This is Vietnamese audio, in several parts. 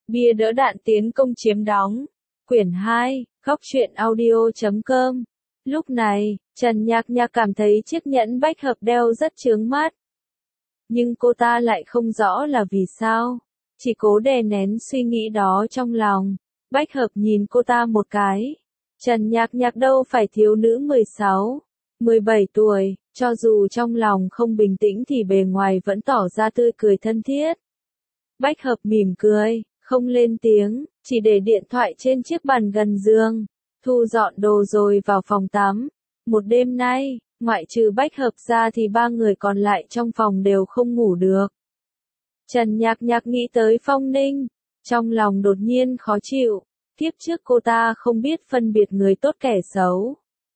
Bia đỡ đạn tiến công chiếm đóng. Quyển 2, Góc truyện audio.com. Lúc này, Trần Nhạc Nhạc cảm thấy chiếc nhẫn bách hợp đeo rất chướng mắt. Nhưng cô ta lại không rõ là vì sao. Chỉ cố đè nén suy nghĩ đó trong lòng. Bách hợp nhìn cô ta một cái. Trần Nhạc Nhạc đâu phải thiếu nữ 16, 17 tuổi, cho dù trong lòng không bình tĩnh thì bề ngoài vẫn tỏ ra tươi cười thân thiết. Bách hợp mỉm cười, không lên tiếng, chỉ để điện thoại trên chiếc bàn gần giường, thu dọn đồ rồi vào phòng tắm. Một đêm nay, ngoại trừ Bách hợp ra thì ba người còn lại trong phòng đều không ngủ được. Trần Nhạc Nhạc nghĩ tới Phong Ninh, trong lòng đột nhiên khó chịu. Kiếp trước cô ta không biết phân biệt người tốt kẻ xấu.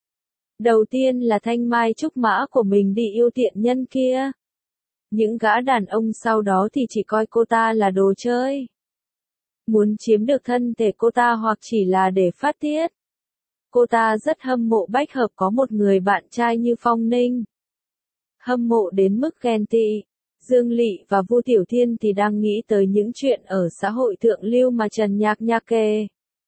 Đầu tiên là thanh mai trúc mã của mình đi yêu tiện nhân kia. Những gã đàn ông sau đó thì chỉ coi cô ta là đồ chơi. Muốn chiếm được thân thể cô ta hoặc chỉ là để phát tiết. Cô ta rất hâm mộ Bách hợp có một người bạn trai như Phong Ninh. Hâm mộ đến mức ghen tị. Dương Lị và Vu Tiểu Thiên thì đang nghĩ tới những chuyện ở xã hội thượng lưu mà Trần Nhạc Nhạc kể.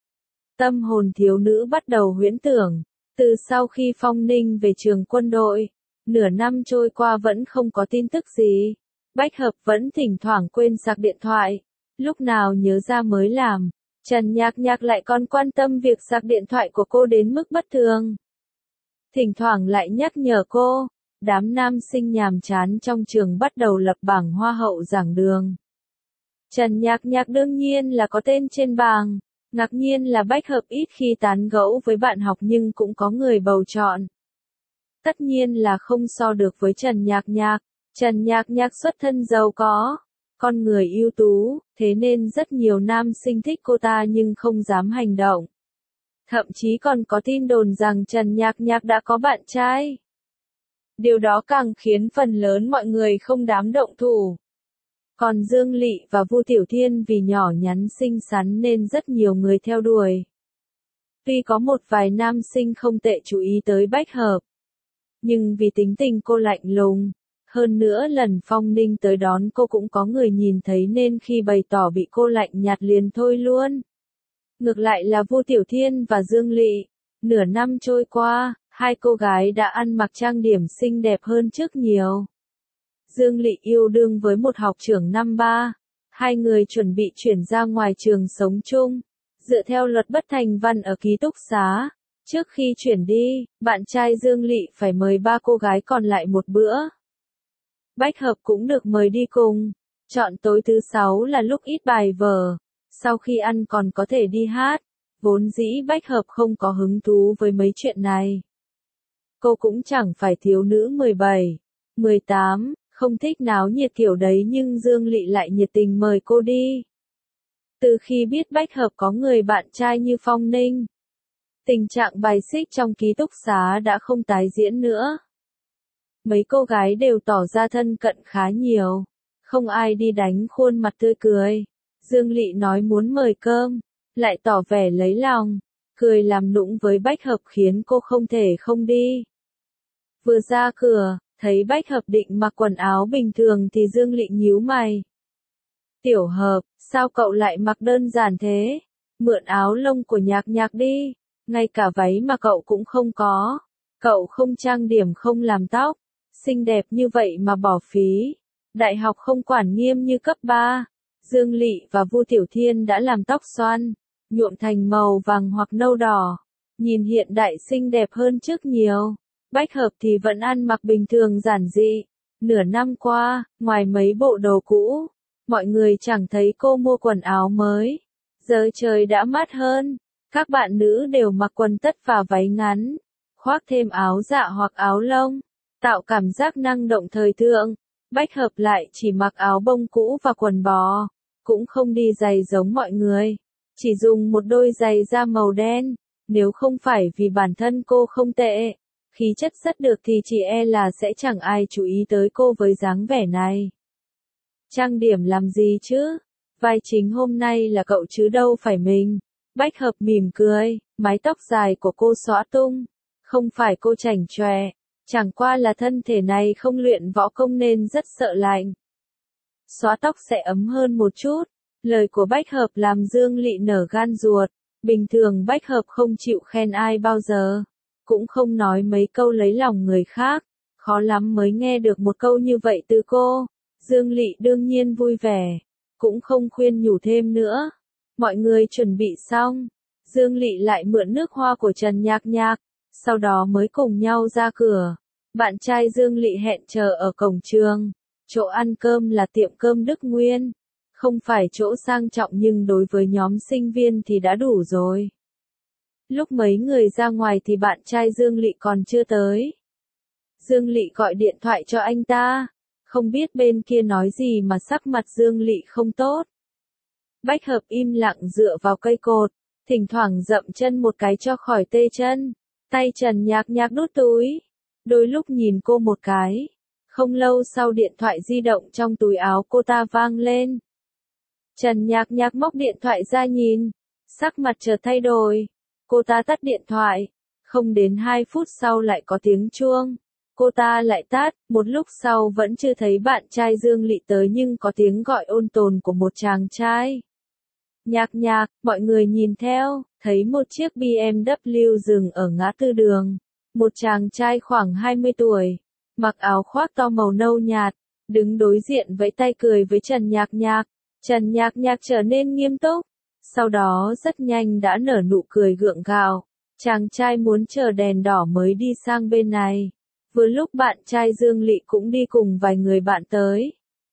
Tâm hồn thiếu nữ bắt đầu huyễn tưởng. Từ sau khi Phong Ninh về trường quân đội, nửa năm trôi qua vẫn không có tin tức gì. Bách hợp vẫn thỉnh thoảng quên sạc điện thoại. Lúc nào nhớ ra mới làm. Trần Nhạc Nhạc lại còn quan tâm việc sạc điện thoại của cô đến mức bất thường. Thỉnh thoảng lại nhắc nhở cô. Đám nam sinh nhàm chán trong trường bắt đầu lập bảng hoa hậu giảng đường. Trần Nhạc Nhạc đương nhiên là có tên trên bảng. Ngạc nhiên là Bách hợp ít khi tán gẫu với bạn học nhưng cũng có người bầu chọn. Tất nhiên là không so được với Trần Nhạc Nhạc. Trần Nhạc Nhạc xuất thân giàu có, con người ưu tú, thế nên rất nhiều nam sinh thích cô ta nhưng không dám hành động. Thậm chí còn có tin đồn rằng Trần Nhạc Nhạc đã có bạn trai. Điều đó càng khiến phần lớn mọi người không dám động thủ. Còn Dương Lị và Vu Tiểu Thiên vì nhỏ nhắn xinh xắn nên rất nhiều người theo đuổi. Tuy có một vài nam sinh không tệ chú ý tới Bách hợp, nhưng vì tính tình cô lạnh lùng, hơn nữa lần Phong Ninh tới đón cô cũng có người nhìn thấy nên khi bày tỏ bị cô lạnh nhạt liền thôi luôn. Ngược lại là Vu Tiểu Thiên và Dương Lị, nửa năm trôi qua, hai cô gái đã ăn mặc trang điểm xinh đẹp hơn trước nhiều. Dương Lị yêu đương với một học trưởng năm 3, hai người chuẩn bị chuyển ra ngoài trường sống chung. Dựa theo luật bất thành văn ở ký túc xá, trước khi chuyển đi, bạn trai Dương Lị phải mời ba cô gái còn lại một bữa. Bách hợp cũng được mời đi cùng, chọn tối thứ 6 là lúc ít bài vở, sau khi ăn còn có thể đi hát, vốn dĩ Bách hợp không có hứng thú với mấy chuyện này. Cô cũng chẳng phải thiếu nữ 17, 18, không thích náo nhiệt kiểu đấy nhưng Dương Lị lại nhiệt tình mời cô đi. Từ khi biết Bách hợp có người bạn trai như Phong Ninh, tình trạng bài xích trong ký túc xá đã không tái diễn nữa. Mấy cô gái đều tỏ ra thân cận khá nhiều, không ai đi đánh khuôn mặt tươi cười. Dương Lị nói muốn mời cơm, lại tỏ vẻ lấy lòng, cười làm nũng với Bách hợp khiến cô không thể không đi. Vừa ra cửa, thấy Bách hợp định mặc quần áo bình thường thì Dương Lị nhíu mày. Tiểu hợp, sao cậu lại mặc đơn giản thế? Mượn áo lông của Nhạc Nhạc đi, ngay cả váy mà cậu cũng không có. Cậu không trang điểm không làm tóc, xinh đẹp như vậy mà bỏ phí. Đại học không quản nghiêm như cấp 3. Dương Lị và Vu Tiểu Thiên đã làm tóc xoăn, nhuộm thành màu vàng hoặc nâu đỏ, nhìn hiện đại xinh đẹp hơn trước nhiều. Bách hợp thì vẫn ăn mặc bình thường giản dị. Nửa năm qua, ngoài mấy bộ đồ cũ, mọi người chẳng thấy cô mua quần áo mới. Giờ trời đã mát hơn, các bạn nữ đều mặc quần tất và váy ngắn, khoác thêm áo dạ hoặc áo lông, tạo cảm giác năng động thời thượng. Bách hợp lại chỉ mặc áo bông cũ và quần bò, cũng không đi giày giống mọi người, chỉ dùng một đôi giày da màu đen. Nếu không phải vì bản thân cô không tệ, khí chất rất được thì chỉ e là sẽ chẳng ai chú ý tới cô với dáng vẻ này. Trang điểm làm gì chứ? Vai chính hôm nay là cậu chứ đâu phải mình. Bách hợp mỉm cười, mái tóc dài của cô xõa tung. Không phải cô chảnh chọe, chẳng qua là thân thể này không luyện võ công nên rất sợ lạnh. Xõa tóc sẽ ấm hơn một chút, Lời của Bách Hợp làm Dương Lị nở gan ruột, bình thường Bách Hợp không chịu khen ai bao giờ, cũng không nói mấy câu lấy lòng người khác, khó lắm mới nghe được một câu như vậy từ cô. Dương Lị đương nhiên vui vẻ, cũng không khuyên nhủ thêm nữa. Mọi người chuẩn bị xong, Dương Lị lại mượn nước hoa của Trần Nhạc Nhạc, sau đó mới cùng nhau ra cửa. Bạn trai Dương Lị hẹn chờ ở cổng trường, chỗ ăn cơm là tiệm cơm Đức Nguyên, không phải chỗ sang trọng nhưng đối với nhóm sinh viên thì đã đủ rồi. Lúc mấy người ra ngoài thì bạn trai Dương Lị còn chưa tới. Dương Lị gọi điện thoại cho anh ta, không biết bên kia nói gì mà sắc mặt Dương Lị không tốt. Bách Hợp im lặng dựa vào cây cột, thỉnh thoảng dậm chân một cái cho khỏi tê chân, tay Trần Nhạc Nhạc đút túi, đôi lúc nhìn cô một cái. Không lâu sau điện thoại di động trong túi áo cô ta vang lên. Trần Nhạc Nhạc móc điện thoại ra nhìn, sắc mặt chợt thay đổi. Cô ta tắt điện thoại, không đến 2 phút sau lại có tiếng chuông. Cô ta lại tắt, một lúc sau vẫn chưa thấy bạn trai Dương Lị tới nhưng có tiếng gọi ôn tồn của một chàng trai. Nhạc Nhạc, mọi người nhìn theo, thấy một chiếc BMW dừng ở ngã tư đường. Một chàng trai khoảng 20 tuổi, mặc áo khoác to màu nâu nhạt, đứng đối diện vẫy tay cười với Trần Nhạc Nhạc. Trần Nhạc Nhạc trở nên nghiêm túc, sau đó rất nhanh đã nở nụ cười gượng gạo. Chàng trai muốn chờ đèn đỏ mới đi sang bên này. Vừa lúc bạn trai Dương Lị cũng đi cùng vài người bạn tới.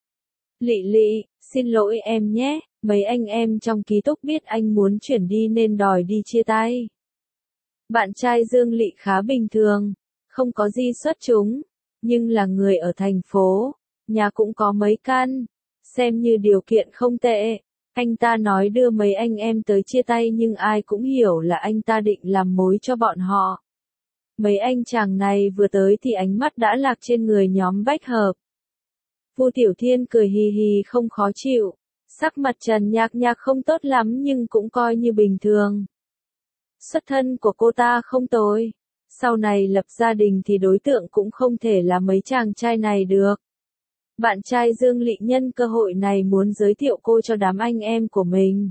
Lị Lị, xin lỗi em nhé, mấy anh em trong ký túc biết anh muốn chuyển đi nên đòi đi chia tay. Bạn trai Dương Lị khá bình thường, không có gì xuất chúng, nhưng là người ở thành phố, nhà cũng có mấy căn, xem như điều kiện không tệ. Anh ta nói đưa mấy anh em tới chia tay nhưng ai cũng hiểu là anh ta định làm mối cho bọn họ. Mấy anh chàng này vừa tới thì ánh mắt đã lạc trên người nhóm Bách Hợp. Vu Tiểu Thiên cười hì hì không khó chịu, sắc mặt Trần Nhạc Nhạc không tốt lắm nhưng cũng coi như bình thường. Xuất thân của cô ta không tồi, sau này lập gia đình thì đối tượng cũng không thể là mấy chàng trai này được. Bạn trai Dương Lị nhân cơ hội này muốn giới thiệu cô cho đám anh em của mình.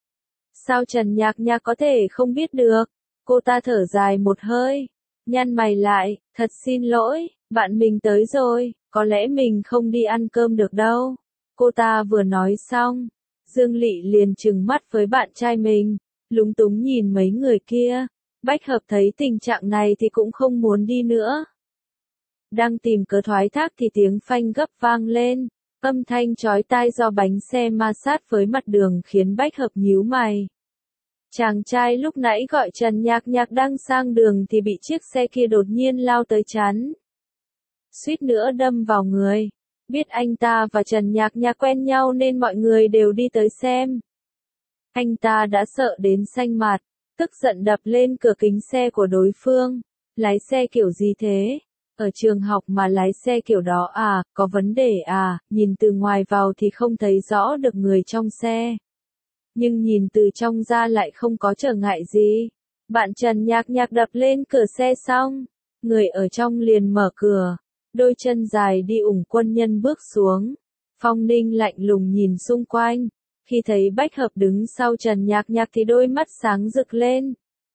Sao Trần Nhạc Nhạc có thể không biết được? Cô ta thở dài một hơi, nhăn mày lại, thật xin lỗi, bạn mình tới rồi, có lẽ mình không đi ăn cơm được đâu. Cô ta vừa nói xong, Dương Lị liền trừng mắt với bạn trai mình, lúng túng nhìn mấy người kia. Bách Hợp thấy tình trạng này thì cũng không muốn đi nữa. Đang tìm cớ thoái thác thì tiếng phanh gấp vang lên, âm thanh chói tai do bánh xe ma sát với mặt đường khiến Bách Hợp nhíu mày. Chàng trai lúc nãy gọi Trần Nhạc Nhạc đang sang đường thì bị chiếc xe kia đột nhiên lao tới chắn. Suýt nữa đâm vào người. Biết anh ta và Trần Nhạc Nhạc quen nhau nên mọi người đều đi tới xem. Anh ta đã sợ đến xanh mặt, tức giận đập lên cửa kính xe của đối phương. Lái xe kiểu gì thế? Ở trường học mà lái xe kiểu đó à, có vấn đề à, nhìn từ ngoài vào thì không thấy rõ được người trong xe. Nhưng nhìn từ trong ra lại không có trở ngại gì. Bạn Trần Nhạc Nhạc đập lên cửa xe xong, người ở trong liền mở cửa, đôi chân dài đi ủng quân nhân bước xuống. Phong Ninh lạnh lùng nhìn xung quanh, khi thấy Bách Hợp đứng sau Trần Nhạc Nhạc thì đôi mắt sáng rực lên.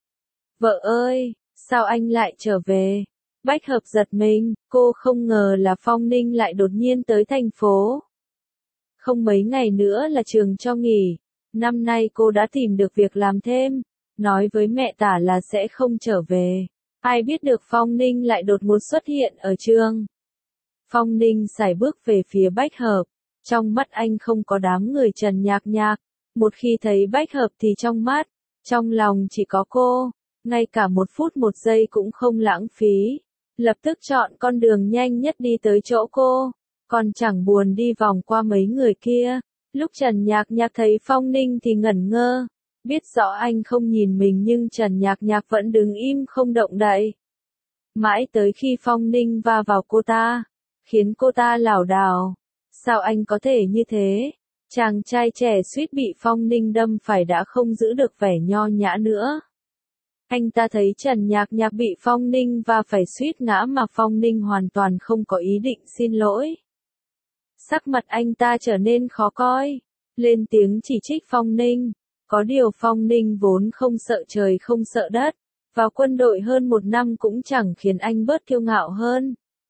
Vợ ơi, sao anh lại trở về? Bách Hợp giật mình, cô không ngờ là Phong Ninh lại đột nhiên tới thành phố. Không mấy ngày nữa là trường cho nghỉ, năm nay cô đã tìm được việc làm thêm, nói với mẹ Tả là sẽ không trở về. Ai biết được Phong Ninh lại đột ngột xuất hiện ở trường. Phong Ninh sải bước về phía Bách Hợp, trong mắt anh không có đám người Trần Nhạc Nhạc, một khi thấy Bách Hợp thì trong mắt, trong lòng chỉ có cô, ngay cả 1 phút 1 giây cũng không lãng phí. Lập tức chọn con đường nhanh nhất đi tới chỗ cô, còn chẳng buồn đi vòng qua mấy người kia. Lúc Trần Nhạc Nhạc thấy Phong Ninh thì ngẩn ngơ, biết rõ anh không nhìn mình nhưng Trần Nhạc Nhạc vẫn đứng im không động đậy. Mãi tới khi Phong Ninh va vào cô ta, khiến cô ta lảo đảo. Sao anh có thể như thế? Chàng trai trẻ suýt bị Phong Ninh đâm phải đã không giữ được vẻ nho nhã nữa. Anh ta thấy Trần Nhạc Nhạc bị Phong Ninh và phải suýt ngã mà Phong Ninh hoàn toàn không có ý định xin lỗi. Sắc mặt anh ta trở nên khó coi, lên tiếng chỉ trích Phong Ninh. Có điều Phong Ninh vốn không sợ trời không sợ đất, vào quân đội hơn 1 năm cũng chẳng khiến anh bớt kiêu ngạo hơn.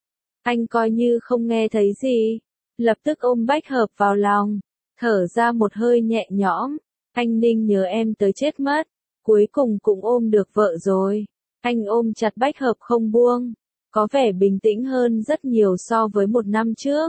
Anh coi như không nghe thấy gì, lập tức ôm Bách Hợp vào lòng, thở ra một hơi nhẹ nhõm. Anh Ninh nhớ em tới chết mất, cuối cùng cũng ôm được vợ rồi. Anh ôm chặt Bách Hợp không buông, có vẻ bình tĩnh hơn rất nhiều so với 1 năm trước.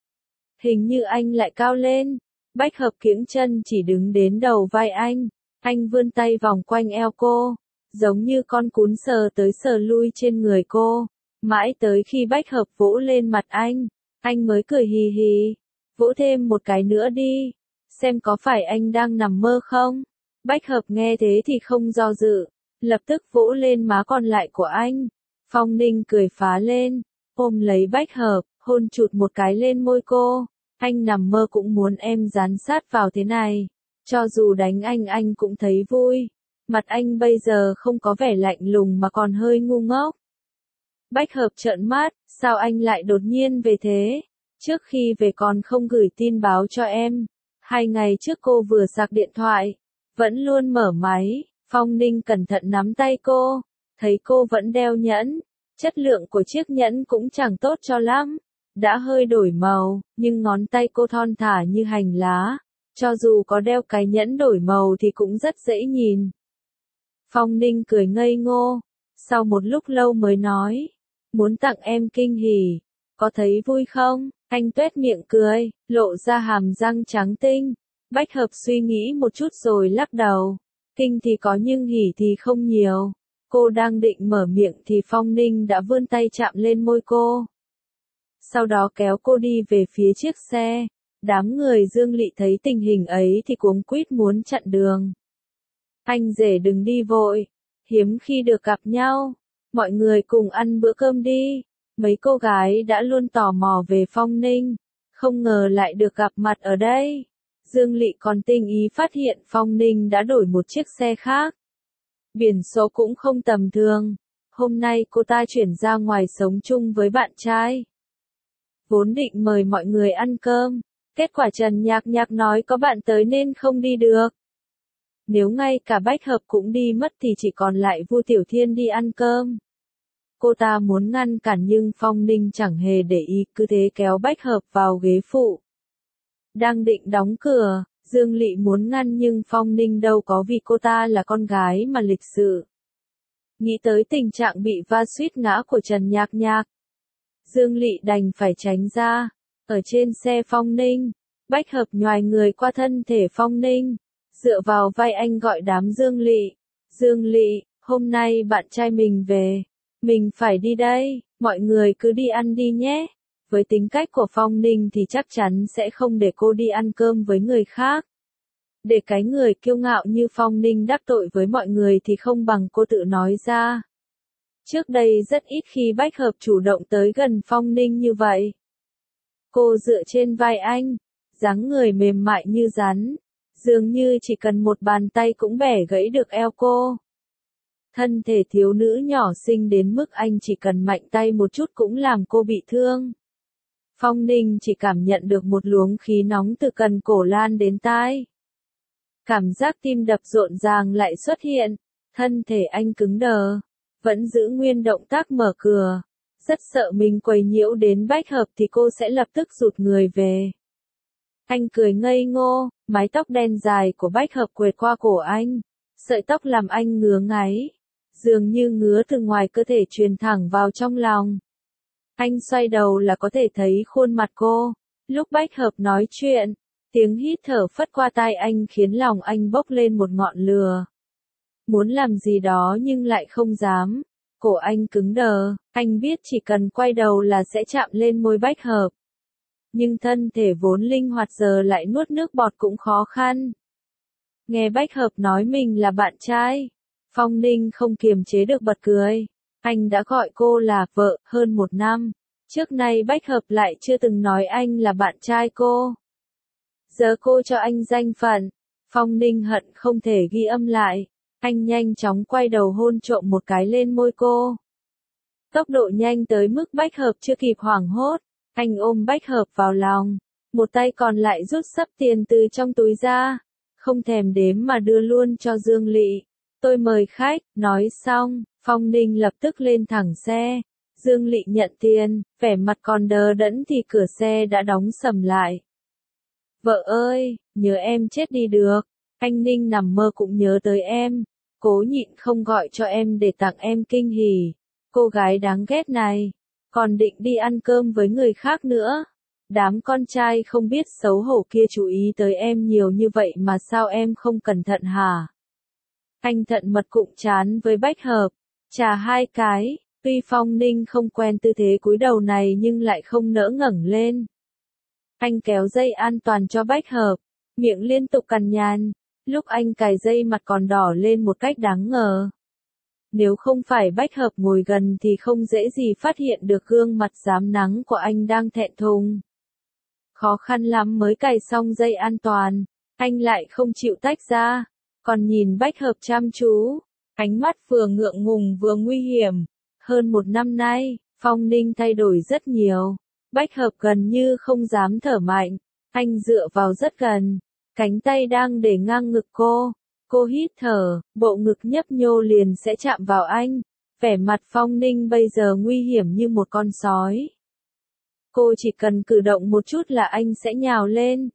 Hình như anh lại cao lên. Bách Hợp kiễng chân chỉ đứng đến đầu vai anh vươn tay vòng quanh eo cô, giống như con cún sờ tới sờ lui trên người cô, mãi tới khi Bách Hợp vỗ lên mặt anh mới cười hì hì, vỗ thêm một cái nữa đi, xem có phải anh đang nằm mơ không. Bách Hợp nghe thế thì không do dự, lập tức vỗ lên má còn lại của anh. Phong Ninh cười phá lên, ôm lấy Bách Hợp, hôn chụt một cái lên môi cô. Anh nằm mơ cũng muốn em dán sát vào thế này. Cho dù đánh anh cũng thấy vui. Mặt anh bây giờ không có vẻ lạnh lùng mà còn hơi ngu ngốc. Bách Hợp trợn mắt, sao anh lại đột nhiên về thế? Trước khi về còn không gửi tin báo cho em. 2 ngày trước cô vừa sạc điện thoại, vẫn luôn mở máy. Phong Ninh cẩn thận nắm tay cô, thấy cô vẫn đeo nhẫn. Chất lượng của chiếc nhẫn cũng chẳng tốt cho lắm. Đã hơi đổi màu, nhưng ngón tay cô thon thả như hành lá. Cho dù có đeo cái nhẫn đổi màu thì cũng rất dễ nhìn. Phong Ninh cười ngây ngô, sau một lúc lâu mới nói, muốn tặng em kinh hỉ, có thấy vui không? Anh tuét miệng cười, lộ ra hàm răng trắng tinh. Bách Hợp suy nghĩ một chút rồi lắc đầu, kinh thì có nhưng hỉ thì không nhiều. Cô đang định mở miệng thì Phong Ninh đã vươn tay chạm lên môi cô. Sau đó kéo cô đi về phía chiếc xe. Đám người Dương Lị thấy tình hình ấy thì cuống quýt muốn chặn đường. Anh rể đừng đi vội, hiếm khi được gặp nhau, mọi người cùng ăn bữa cơm đi. Mấy cô gái đã luôn tò mò về Phong Ninh, không ngờ lại được gặp mặt ở đây. Dương Lị còn tinh ý phát hiện Phong Ninh đã đổi một chiếc xe khác. Biển số cũng không tầm thường, hôm nay cô ta chuyển ra ngoài sống chung với bạn trai. Vốn định mời mọi người ăn cơm, kết quả Trần Nhạc Nhạc nói có bạn tới nên không đi được. Nếu ngay cả Bách Hợp cũng đi mất thì chỉ còn lại Vu Tiểu Thiên đi ăn cơm. Cô ta muốn ngăn cản nhưng Phong Ninh chẳng hề để ý, cứ thế kéo Bách Hợp vào ghế phụ. Đang định đóng cửa, Dương Lị muốn ngăn nhưng Phong Ninh đâu có, vì cô ta là con gái mà lịch sự. Nghĩ tới tình trạng bị va suýt ngã của Trần Nhạc Nhạc, Dương Lị đành phải tránh ra. Ở trên xe Phong Ninh, Bách Hợp nhoài người qua thân thể Phong Ninh, dựa vào vai anh gọi đám Dương Lị. Dương Lị, hôm nay bạn trai mình về, mình phải đi đây, mọi người cứ đi ăn đi nhé. Với tính cách của Phong Ninh thì chắc chắn sẽ không để cô đi ăn cơm với người khác. Để cái người kiêu ngạo như Phong Ninh đắc tội với mọi người thì không bằng cô tự nói ra. Trước đây rất ít khi Bách Hợp chủ động tới gần Phong Ninh như vậy. Cô dựa trên vai anh, dáng người mềm mại như rắn, dường như chỉ cần một bàn tay cũng bẻ gãy được eo cô. Thân thể thiếu nữ nhỏ xinh đến mức anh chỉ cần mạnh tay một chút cũng làm cô bị thương. Phong Ninh chỉ cảm nhận được một luồng khí nóng từ cần cổ lan đến tai. Cảm giác tim đập rộn ràng lại xuất hiện, thân thể anh cứng đờ, vẫn giữ nguyên động tác mở cửa. Rất sợ mình quấy nhiễu đến Bách Hợp thì cô sẽ lập tức rụt người về. Anh cười ngây ngô, mái tóc đen dài của Bách Hợp quệt qua cổ anh. Sợi tóc làm anh ngứa ngáy, dường như ngứa từ ngoài cơ thể truyền thẳng vào trong lòng. Anh xoay đầu là có thể thấy khuôn mặt cô. Lúc Bách Hợp nói chuyện, tiếng hít thở phất qua tai anh khiến lòng anh bốc lên một ngọn lửa. Muốn làm gì đó nhưng lại không dám. Cổ anh cứng đờ, anh biết chỉ cần quay đầu là sẽ chạm lên môi Bách Hợp. Nhưng thân thể vốn linh hoạt giờ lại nuốt nước bọt cũng khó khăn. Nghe Bách Hợp nói mình là bạn trai, Phong Ninh không kiềm chế được bật cười. Anh đã gọi cô là vợ hơn 1 năm. Trước nay Bách Hợp lại chưa từng nói anh là bạn trai cô. Giờ cô cho anh danh phận. Phong Ninh hận không thể ghi âm lại. Anh nhanh chóng quay đầu hôn trộm một cái lên môi cô. Tốc độ nhanh tới mức Bách Hợp chưa kịp hoảng hốt. Anh ôm Bách Hợp vào lòng, một tay còn lại rút xấp tiền từ trong túi ra, không thèm đếm mà đưa luôn cho Dương Lị. Tôi mời khách, nói xong, Phong Ninh lập tức lên thẳng xe. Dương Lị nhận tiền, vẻ mặt còn đờ đẫn thì cửa xe đã đóng sầm lại. Vợ ơi, nhớ em chết đi được, anh Ninh nằm mơ cũng nhớ tới em, cố nhịn không gọi cho em để tặng em kinh hỉ. Cô gái đáng ghét này, còn định đi ăn cơm với người khác nữa. Đám con trai không biết xấu hổ kia chú ý tới em nhiều như vậy mà sao em không cẩn thận hả? Anh thận mật cụm chán với Bách Hợp, chà hai cái, tuy Phong Ninh không quen tư thế cúi đầu này nhưng lại không nỡ ngẩng lên. Anh kéo dây an toàn cho Bách Hợp, miệng liên tục cằn nhằn, lúc anh cài dây mặt còn đỏ lên một cách đáng ngờ. Nếu không phải Bách Hợp ngồi gần thì không dễ gì phát hiện được gương mặt rám nắng của anh đang thẹn thùng. Khó khăn lắm mới cài xong dây an toàn, anh lại không chịu tách ra, còn nhìn Bách Hợp chăm chú, ánh mắt vừa ngượng ngùng vừa nguy hiểm. Hơn một năm nay, Phong Ninh thay đổi rất nhiều, Bách Hợp gần như không dám thở mạnh, anh dựa vào rất gần, cánh tay đang để ngang ngực cô hít thở, bộ ngực nhấp nhô liền sẽ chạm vào anh, vẻ mặt Phong Ninh bây giờ nguy hiểm như một con sói. Cô chỉ cần cử động một chút là anh sẽ nhào lên.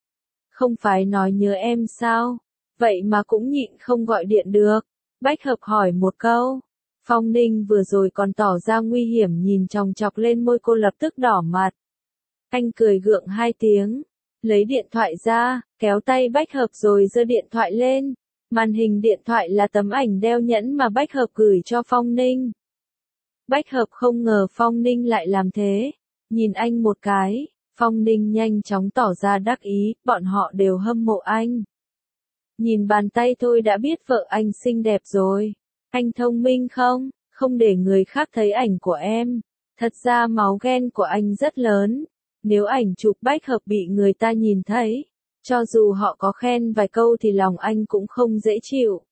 Không phải nói nhớ em sao, vậy mà cũng nhịn không gọi điện được. Bách Hợp hỏi một câu. Phong Ninh vừa rồi còn tỏ ra nguy hiểm nhìn chòng chọc lên môi cô lập tức đỏ mặt. Anh cười gượng hai tiếng, lấy điện thoại ra, kéo tay Bách Hợp rồi giơ điện thoại lên. Màn hình điện thoại là tấm ảnh đeo nhẫn mà Bách Hợp gửi cho Phong Ninh. Bách Hợp không ngờ Phong Ninh lại làm thế. Nhìn anh một cái, Phong Ninh nhanh chóng tỏ ra đắc ý, bọn họ đều hâm mộ anh. Nhìn bàn tay thôi đã biết vợ anh xinh đẹp rồi. Anh thông minh không? Không để người khác thấy ảnh của em. Thật ra máu ghen của anh rất lớn. Nếu ảnh chụp Bách Hợp bị người ta nhìn thấy, cho dù họ có khen vài câu thì lòng anh cũng không dễ chịu.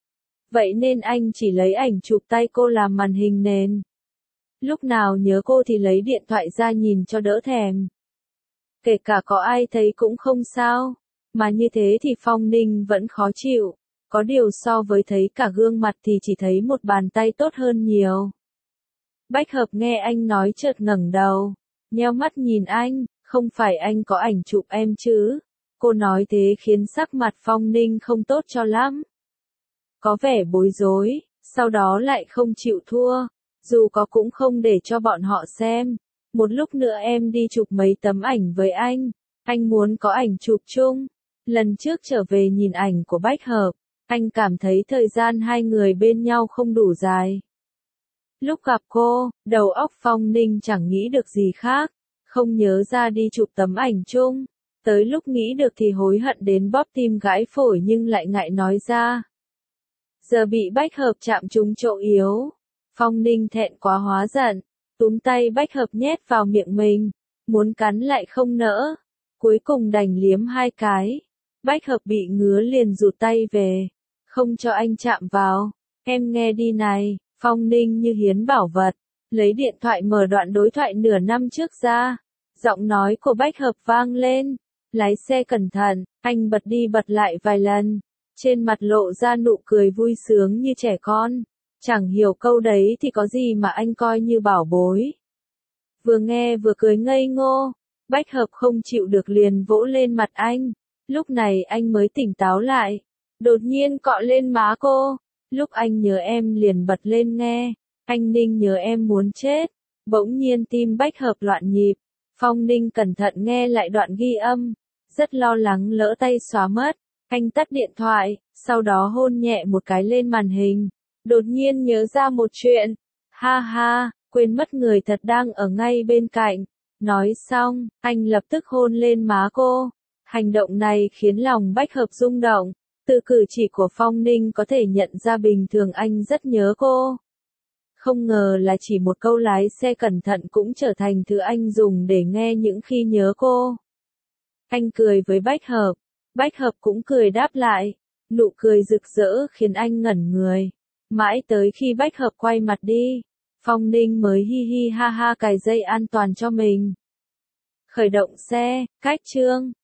Vậy nên anh chỉ lấy ảnh chụp tay cô làm màn hình nền. Lúc nào nhớ cô thì lấy điện thoại ra nhìn cho đỡ thèm. Kể cả có ai thấy cũng không sao. Mà như thế thì Phong Ninh vẫn khó chịu. Có điều so với thấy cả gương mặt thì chỉ thấy một bàn tay tốt hơn nhiều. Bách Hợp nghe anh nói chợt ngẩng đầu, nheo mắt nhìn anh, không phải anh có ảnh chụp em chứ? Cô nói thế khiến sắc mặt Phong Ninh không tốt cho lắm. Có vẻ bối rối, sau đó lại không chịu thua, dù có cũng không để cho bọn họ xem. Một lúc nữa em đi chụp mấy tấm ảnh với anh muốn có ảnh chụp chung. Lần trước trở về nhìn ảnh của Bách Hợp, anh cảm thấy thời gian hai người bên nhau không đủ dài. Lúc gặp cô, đầu óc Phong Ninh chẳng nghĩ được gì khác, không nhớ ra đi chụp tấm ảnh chung. Tới lúc nghĩ được thì hối hận đến bóp tim gãi phổi nhưng lại ngại nói ra. Giờ bị Bách Hợp chạm trúng chỗ yếu. Phong Ninh thẹn quá hóa giận, túm tay Bách Hợp nhét vào miệng mình, muốn cắn lại không nỡ. Cuối cùng đành liếm hai cái. Bách Hợp bị ngứa liền rụt tay về, không cho anh chạm vào. Em nghe đi này, Phong Ninh như hiến bảo vật, lấy điện thoại mở đoạn đối thoại nửa năm trước ra. Giọng nói của Bách Hợp vang lên, lái xe cẩn thận, anh bật đi bật lại vài lần. Trên mặt lộ ra nụ cười vui sướng như trẻ con. Chẳng hiểu câu đấy thì có gì mà anh coi như bảo bối. Vừa nghe vừa cười ngây ngô, Bách Hợp không chịu được liền vỗ lên mặt anh. Lúc này anh mới tỉnh táo lại, đột nhiên cọ lên má cô. Lúc anh nhớ em liền bật lên nghe, anh Ninh nhớ em muốn chết. Bỗng nhiên tim Bách Hợp loạn nhịp, Phong Ninh cẩn thận nghe lại đoạn ghi âm, rất lo lắng lỡ tay xóa mất. Anh tắt điện thoại, sau đó hôn nhẹ một cái lên màn hình. Đột nhiên nhớ ra một chuyện, ha ha, quên mất người thật đang ở ngay bên cạnh. Nói xong, anh lập tức hôn lên má cô. Hành động này khiến lòng Bách Hợp rung động. Từ cử chỉ của Phong Ninh có thể nhận ra bình thường anh rất nhớ cô. Không ngờ là chỉ một câu lái xe cẩn thận cũng trở thành thứ anh dùng để nghe những khi nhớ cô. Anh cười với Bách Hợp. Bách Hợp cũng cười đáp lại. Nụ cười rực rỡ khiến anh ngẩn người. Mãi tới khi Bách Hợp quay mặt đi, Phong Ninh mới hi hi ha ha cài dây an toàn cho mình. Khởi động xe, cách chương.